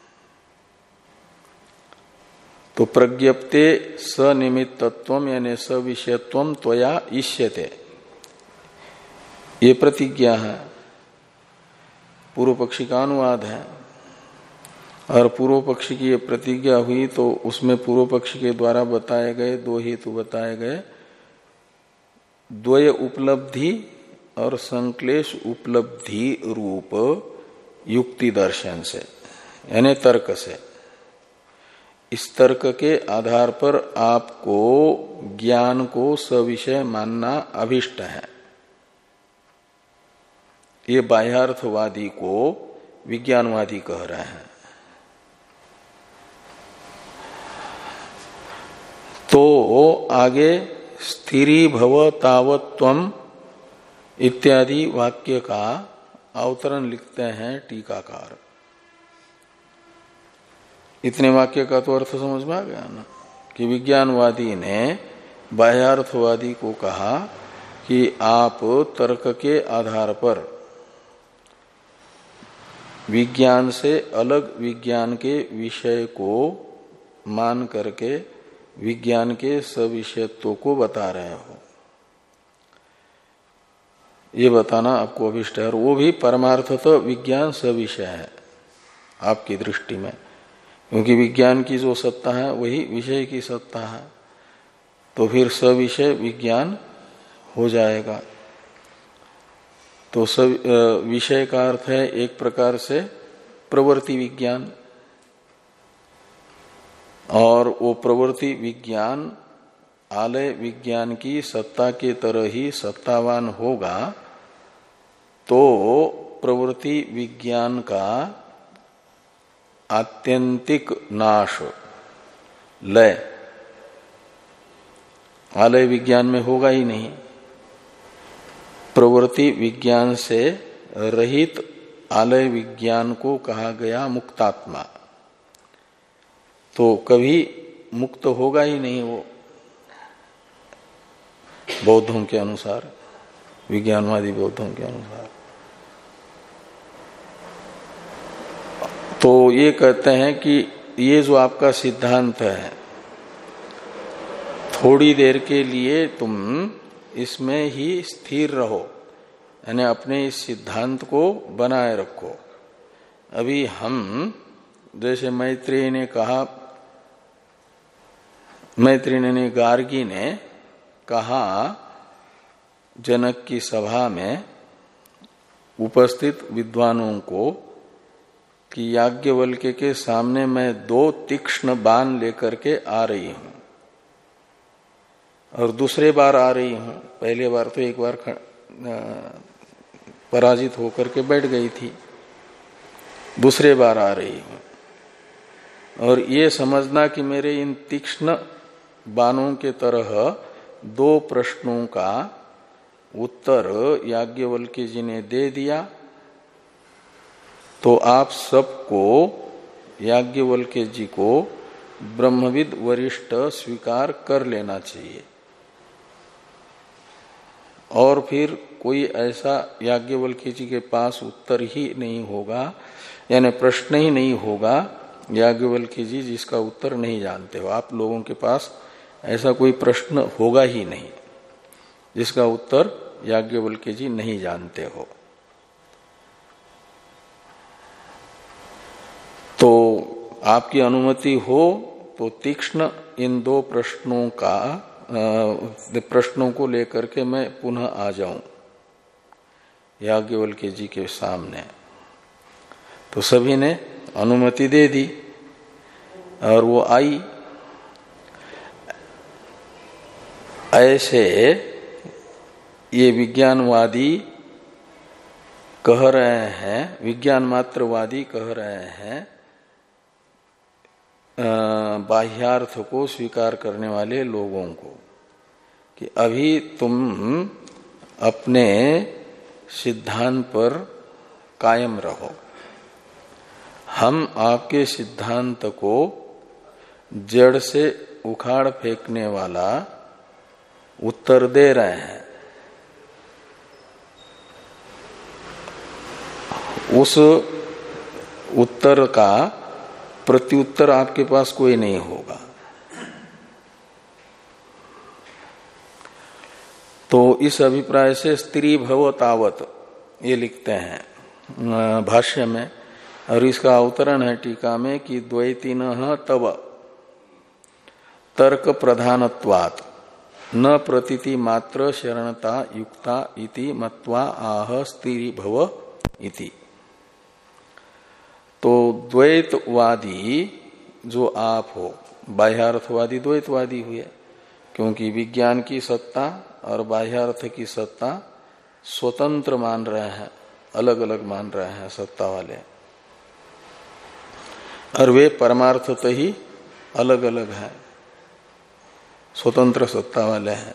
तो प्रज्ञप्ते सनिमित्तत्वम यानी सविषयत्वम त्वया इष्यते, ये प्रतिज्ञा है, पूर्व पक्षी का अनुवाद है। और पूर्व पक्षी की ये प्रतिज्ञा हुई तो उसमें पूर्व पक्षी के द्वारा बताए गए दो हेतु बताए गए, द्वय उपलब्धि और संक्लेश उपलब्धि रूप युक्ति दर्शन से, यानी तर्क से। इस तर्क के आधार पर आपको ज्ञान को सविषय मानना अभिष्ट है। ये बाह्यार्थवादी को विज्ञानवादी कह रहे हैं। तो आगे स्थिरी भव तावत्वम इत्यादि वाक्य का अवतरण लिखते हैं टीकाकार। इतने वाक्य का तो अर्थ समझ में आ गया ना, कि विज्ञानवादी ने बाह्यार्थवादी को कहा कि आप तर्क के आधार पर विज्ञान से अलग विज्ञान के विषय को मान करके विज्ञान के सविषयत्व को बता रहे हो, ये बताना आपको अभिष्ट है। और वो भी परमार्थतः विज्ञान सविषय है आपकी दृष्टि में, क्योंकि विज्ञान की जो सत्ता है वही विषय की सत्ता है, तो फिर सविषय विज्ञान हो जाएगा। तो सब विषय का अर्थ है एक प्रकार से प्रवृत्ति विज्ञान, और वो प्रवृत्ति विज्ञान आलय विज्ञान की सत्ता के तरह ही सत्तावान होगा, तो प्रवृत्ति विज्ञान का आत्यंतिक नाश, लय आलय विज्ञान में होगा ही नहीं। प्रवृत्ति विज्ञान से रहित आलय विज्ञान को कहा गया मुक्तात्मा, तो कभी मुक्त होगा ही नहीं वो, बौद्धों के अनुसार, विज्ञानवादी बौद्धों के अनुसार। तो ये कहते हैं कि ये जो आपका सिद्धांत है, थोड़ी देर के लिए तुम इसमें ही स्थिर रहो, यानी अपने इस सिद्धांत को बनाए रखो। अभी हम, जैसे मैत्रेयी ने कहा, मैत्रेयी ने गार्गी ने कहा जनक की सभा में उपस्थित विद्वानों को कि याज्ञवल्क्य के सामने मैं दो तीक्ष्ण बाण लेकर के आ रही हूं, और दूसरे बार आ रही हूं, पहले बार तो एक बार पराजित होकर के बैठ गई थी, दूसरे बार आ रही हूं। और ये समझना कि मेरे इन तीक्ष्ण बाणों के तरह दो प्रश्नों का उत्तर याज्ञवल्क्य जी ने दे दिया, तो आप सबको याज्ञवल्क्य जी को ब्रह्मविद वरिष्ठ स्वीकार कर लेना चाहिए। और फिर कोई ऐसा याज्ञवल्क्य जी के पास उत्तर ही नहीं होगा, यानी प्रश्न ही नहीं होगा याज्ञवल्क्य जी जिसका उत्तर नहीं जानते हो। आप लोगों के पास ऐसा कोई प्रश्न होगा ही नहीं जिसका उत्तर याज्ञवल्क्य जी नहीं जानते हो। तो आपकी अनुमति हो तो तीक्ष्ण इन दो प्रश्नों का प्रश्नों को लेकर के मैं पुनः आ जाऊं याज्ञवल्क्य जी के सामने। तो सभी ने अनुमति दे दी और वो आई। ऐसे ये विज्ञानवादी कह रहे हैं, विज्ञान मात्रवादी कह रहे हैं बाह्यार्थ को स्वीकार करने वाले लोगों को कि अभी तुम अपने सिद्धांत पर कायम रहो, हम आपके सिद्धांत को जड़ से उखाड़ फेंकने वाला उत्तर दे रहे हैं। उस उत्तर का प्रत्युत्तर आपके पास कोई नहीं होगा। तो इस अभिप्राय से स्त्री भव तावत ये लिखते हैं भाष्य में, और इसका अवतरण है टीका में कि द्वैतिनः तव तर्क प्रधानत्वात् न प्रतीति मात्र शरणता युक्ता इति मत्वा आह स्त्री भव इति। तो द्वैतवादी जो आप हो, बाह्यार्थवादी द्वैतवादी हुए, क्योंकि विज्ञान की सत्ता और बाह्यार्थ की सत्ता स्वतंत्र मान रहे हैं, अलग अलग मान रहे हैं सत्ता वाले, और वे परमार्थत ही अलग अलग हैं, स्वतंत्र सत्ता वाले हैं।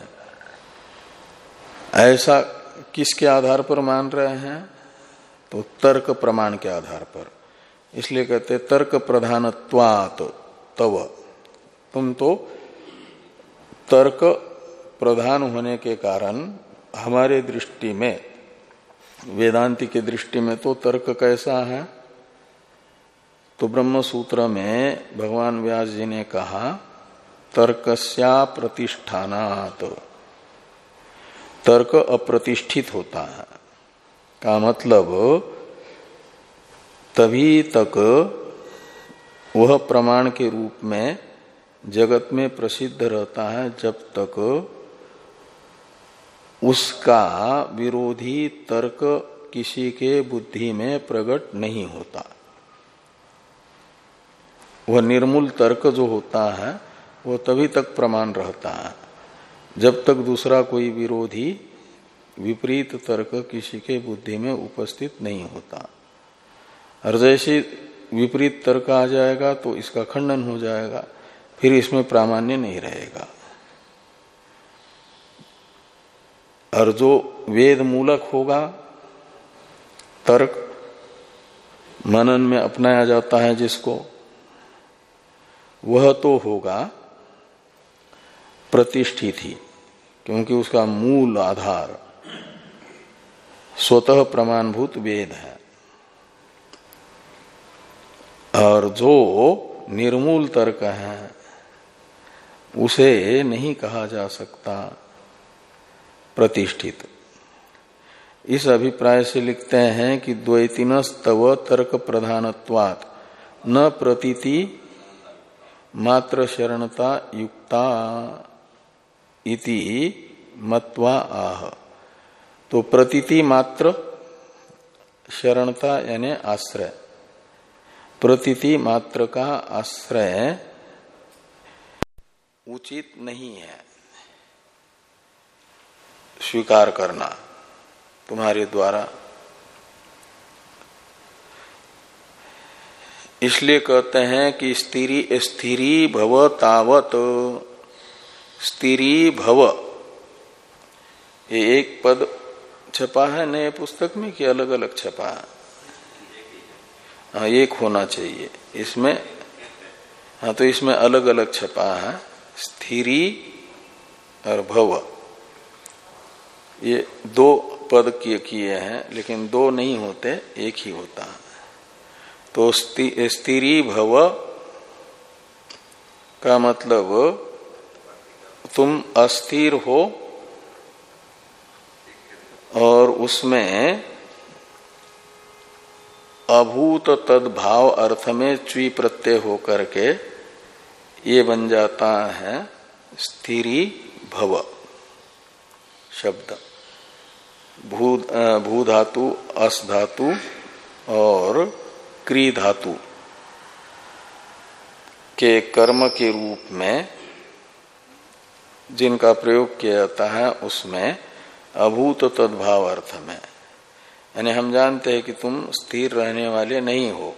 ऐसा किसके आधार पर मान रहे हैं? तो तर्क प्रमाण के आधार पर। इसलिए कहते तर्क प्रधानत्वात् तव, तुम तो तर्क प्रधान होने के कारण हमारे दृष्टि में, वेदांति के दृष्टि में तो तर्क कैसा है? तो ब्रह्म सूत्र में भगवान व्यास जी ने कहा तर्कस्या प्रतिष्ठानात्, तर्क अप्रतिष्ठित होता है का मतलब तभी तक वह प्रमाण के रूप में जगत में प्रसिद्ध रहता है जब तक उसका विरोधी तर्क किसी के बुद्धि में प्रकट नहीं होता। वह निर्मूल तर्क जो होता है वो तभी तक प्रमाण रहता है जब तक दूसरा कोई विरोधी विपरीत तर्क किसी के बुद्धि में उपस्थित नहीं होता। और जैसे विपरीत तर्क आ जाएगा तो इसका खंडन हो जाएगा, फिर इसमें प्रामाण्य नहीं रहेगा। और जो वेद मूलक होगा, तर्क मनन में अपनाया जाता है जिसको, वह तो होगा प्रतिष्ठित ही, क्योंकि उसका मूल आधार स्वतः प्रमाणभूत वेद है। और जो निर्मूल तर्क है उसे नहीं कहा जा सकता प्रतिष्ठित। इस अभिप्राय से लिखते हैं कि द्वैतिनस्तव तर्क प्रधानत्वात् न प्रतीति मात्र शरणता युक्ता इति मत्वा आह। तो प्रतीति मात्र शरणता यानी आश्रय, प्रतीति मात्र का आश्रय उचित नहीं है। स्वीकार करना तुम्हारे द्वारा। इसलिए कहते हैं कि स्थिरी स्थिरी भव तावत, स्थिरी भव, ये एक पद छपा है नए पुस्तक में कि अलग अलग छपा है? हाँ, एक होना चाहिए इसमें। हाँ, तो इसमें अलग अलग छपा है, स्थिरी और भव, ये दो पद किए किए हैं, लेकिन दो नहीं होते, एक ही होता है। तो स्थिरी भव का मतलब तुम अस्थिर हो और उसमें अभूत तद्भाव अर्थ में च्वी प्रत्यय हो करके ये बन जाता है स्थिरी भव शब्द। भू भू धातु, अस धातु और क्री धातु के कर्म के रूप में जिनका प्रयोग किया जाता है उसमें अभूत तद्भाव अर्थ में, यानी हम जानते हैं कि तुम स्थिर रहने वाले नहीं हो,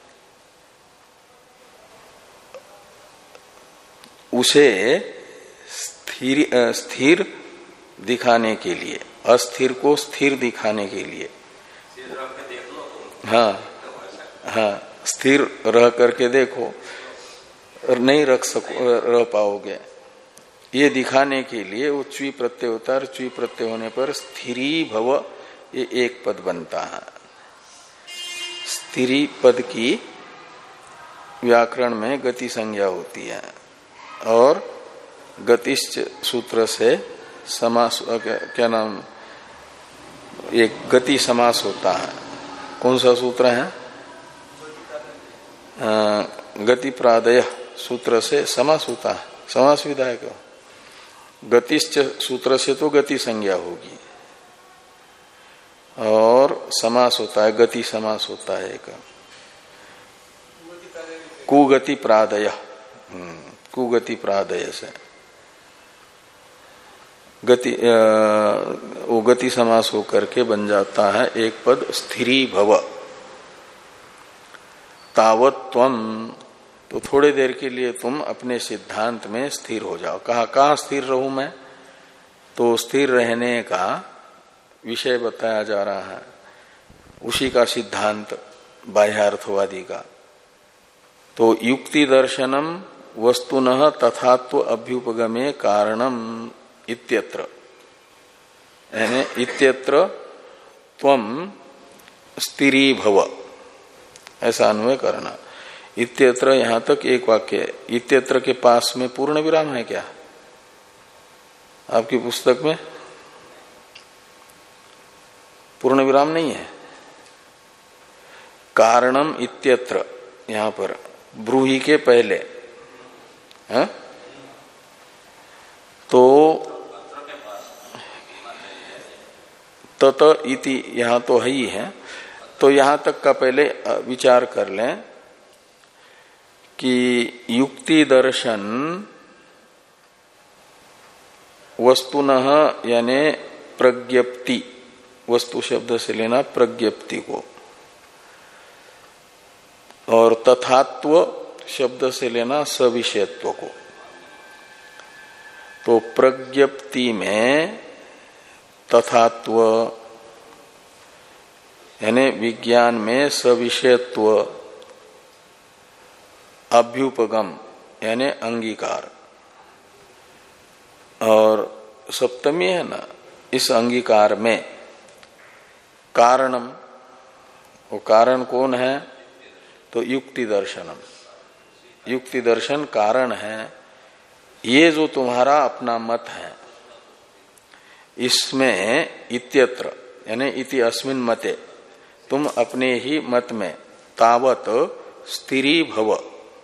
उसे स्थिर स्थिर दिखाने के लिए, अस्थिर को स्थिर दिखाने के लिए। हाँ हाँ, स्थिर रह करके देखो और नहीं रख सको, रह पाओगे, ये दिखाने के लिए वो च्वी प्रत्यय होता है। च्वी प्रत्यय होने पर स्थिरी भव ये एक पद बनता है। स्थिरी पद की व्याकरण में गति संज्ञा होती है और गतिश्च सूत्र से समास, क्या नाम, एक गति समास होता है। कौन सा सूत्र है? आ, गति प्रादय सूत्र से समास होता है, समास विधायक। गतिश्च सूत्र से तो गति संज्ञा होगी और समास होता है, गति समास होता है एक, कुगति प्रादय, कुगति प्रादय से गति वो गति समास होकर के बन जाता है एक पद स्थिरी भव तावत त्वम। तो थोड़ी देर के लिए तुम अपने सिद्धांत में स्थिर हो जाओ। कहा कहाँ स्थिर रहूं मैं? तो स्थिर रहने का विषय बताया जा रहा है, उसी का सिद्धांत बाह्यार्थवादी का। तो युक्ति दर्शनम वस्तुनः तथात्व अभ्युपगमे कारणम इत्यत्र, यानी इत्यत्र त्वम स्थिरी भव, ऐसा अन्वय करना। इत्यत्र यहां तक एक वाक्य है। इत्यत्र के पास में पूर्ण विराम है क्या आपकी पुस्तक में? पूर्ण विराम नहीं है। कारणम इत्यत्र यहां पर ब्रूही के पहले है? तो तत इति यहां तो है ही है। तो यहां तक का पहले विचार कर लें कि युक्ति दर्शन वस्तुनः यानी प्रज्ञप्ति, वस्तु शब्द से लेना प्रज्ञप्ति को, और तथात्व शब्द से लेना सविषयत्व को। तो प्रज्ञप्ति में तथात्व यानी विज्ञान में सविषयत्व, अभ्युपगम यानी अंगीकार, और सप्तमी है ना, इस अंगीकार में कारणम, वो कारण कौन है? तो युक्ति दर्शनम, युक्ति दर्शन कारण है। ये जो तुम्हारा अपना मत है इसमें इत्यत्र यानी इति अस्मिन मते, तुम अपने ही मत में तावत स्थिरी भव,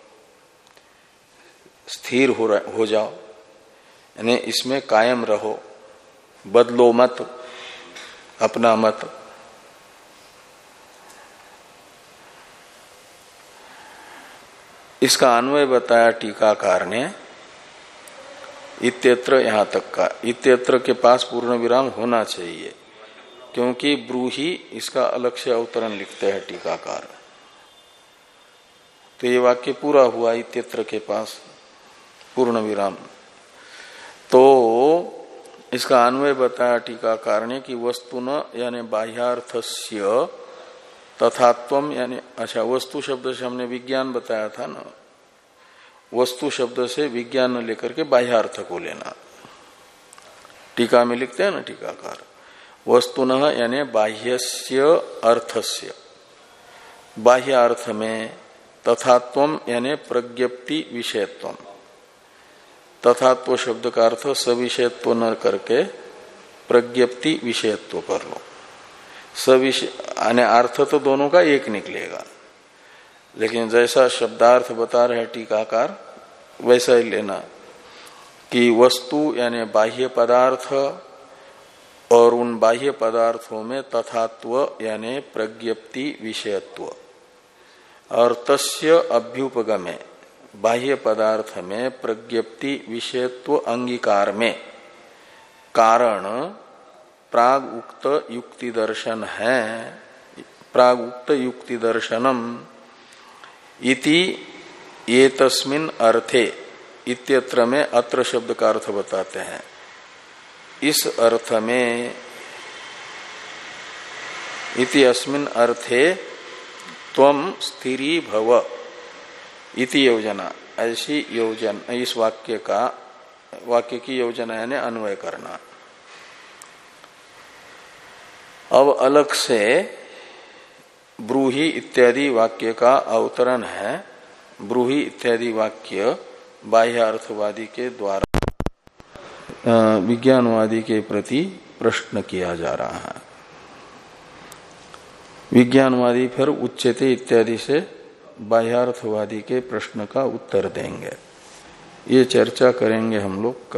स्थिर हो, हो जाओ, यानी इसमें कायम रहो, बदलो मत अपना मत। इसका अन्वय बताया टीकाकार ने इत्यत्र यहां तक का, इत्यत्र के पास पूर्ण विराम होना चाहिए, क्योंकि ब्रूहि इसका अलग से अवतरण लिखते हैं टीकाकार। तो ये वाक्य पूरा हुआ इत्यत्र के पास पूर्ण विराम। तो इसका अन्वय बताया टीकाकार ने कि वस्तुन यानी बाह्यार्थस्य तथात्वम यानी, अच्छा वस्तु शब्द से हमने विज्ञान बताया था ना, वस्तु शब्द से विज्ञान लेकर के बाह्यार्थ को लेना। टीका में लिखते हैं ना टीकाकार, वस्तुनः यानी बाह्यस्य अर्थस्य, बाह्य अर्थ में तथात्वम यानी प्रज्ञप्ति विषयत्वम, तथात्व शब्द का अर्थ सविषयत्व न करके प्रज्ञप्ति विषयत्व कर लो। सविषय यानी अर्थ तो दोनों का एक निकलेगा, लेकिन जैसा शब्दार्थ बता रहे टीकाकार वैसा ही लेना कि वस्तु यानी बाह्य पदार्थ और उन बाह्य पदार्थों में तथात्व यानी प्रज्ञप्ति विषयत्व, और तस्य अभ्युपगमे बाह्य पदार्थ में प्रज्ञप्ति विषयत्व अंगीकार में कारण प्राग उक्त युक्ति दर्शन है, प्राग उक्त युक्ति दर्शनम इति ये तस्मिन अर्थे, इत्यत्र में अत्र शब्द का अर्थ बताते हैं। इस अर्थ में इति अस्मिन अर्थे त्वम स्थिरी भव इति योजना, ऐसी योजना, इस वाक्य का वाक्य की योजना यानी अन्वय करना। अब अलग से ब्रूहि इत्यादि वाक्य का अवतरण है। ब्रूहि इत्यादि वाक्य बाह्यार्थवादी के द्वारा विज्ञानवादी के प्रति प्रश्न किया जा रहा है। विज्ञानवादी फिर उच्चते इत्यादि से बाह्यार्थवादी के प्रश्न का उत्तर देंगे। ये चर्चा करेंगे हम लोग।